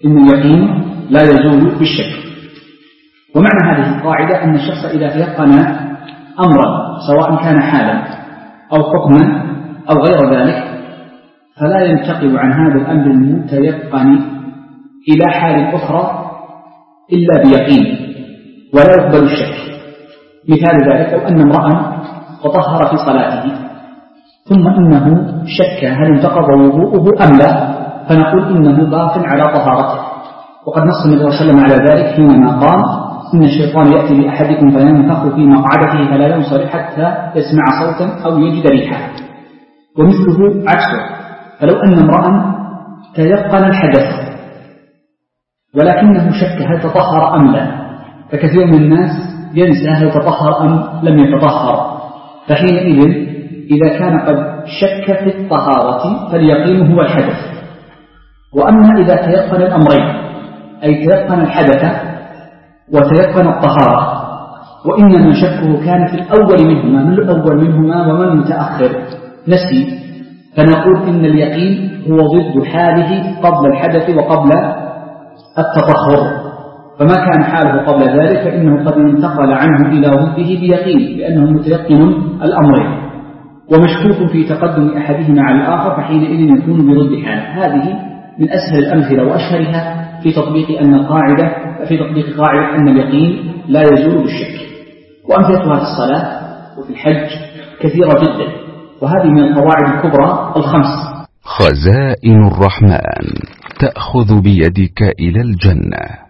إن اليقين لا يزول بالشك. ومعنى هذه القاعدة أن الشخص إذا تيقن أمرا سواء كان حالا أو حكما أو غير ذلك فلا ينتقل عن هذا الأمر المتيقن إلى حال أخرى إلا بيقين ولا يقبل الشك. مثال ذلك لو أن امرأ تطهر في صلاته ثم إنه شك هل انتقض وضوءه أم لا، فنقول إنه باق على طهارته. وقد نص النبي صلى الله عليه وسلم على ذلك حينما قال إن الشيطان يأتي بأحدكم فينفخ في مقعدته فلا ينصرف حتى يسمع صوتا أو يجد ريحا. ومثله عكسه، فلو أن امرأ تيقن الحدث ولكنه شك هل تطهر أم لا، فكثير من الناس ينسى هل تطهر أم لم يتطهر، فحينئذ إذا كان قد شك في الطهارة فاليقين هو الحدث. وأما إذا تيقن الأمرين أي تيقن الحدث وتيقن الطهارة وإنما شكه كان في الأول منهما، من الأول منهما ومن المتأخر نسي، فنقول إن اليقين هو ضد حاله قبل الحدث وقبل التطهر. فما كان حاله قبل ذلك فإنه قد انتقل عنه إلى ضده بيقين لأنه متيقن الأمرين، ومشكوك في تقدم أحدهما على الآخر فحينئذ يكون بضد حاله. هذه من أسهل الأمثلة وأشهرها في تطبيق قاعدة أن اليقين لا يزول بالشك. وأمثلتها في الصلاة وفي الحج كثيرة جدا، وهذه من القواعد الكبرى الخمس. خزائن الرحمن تأخذ بيدك إلى الجنة.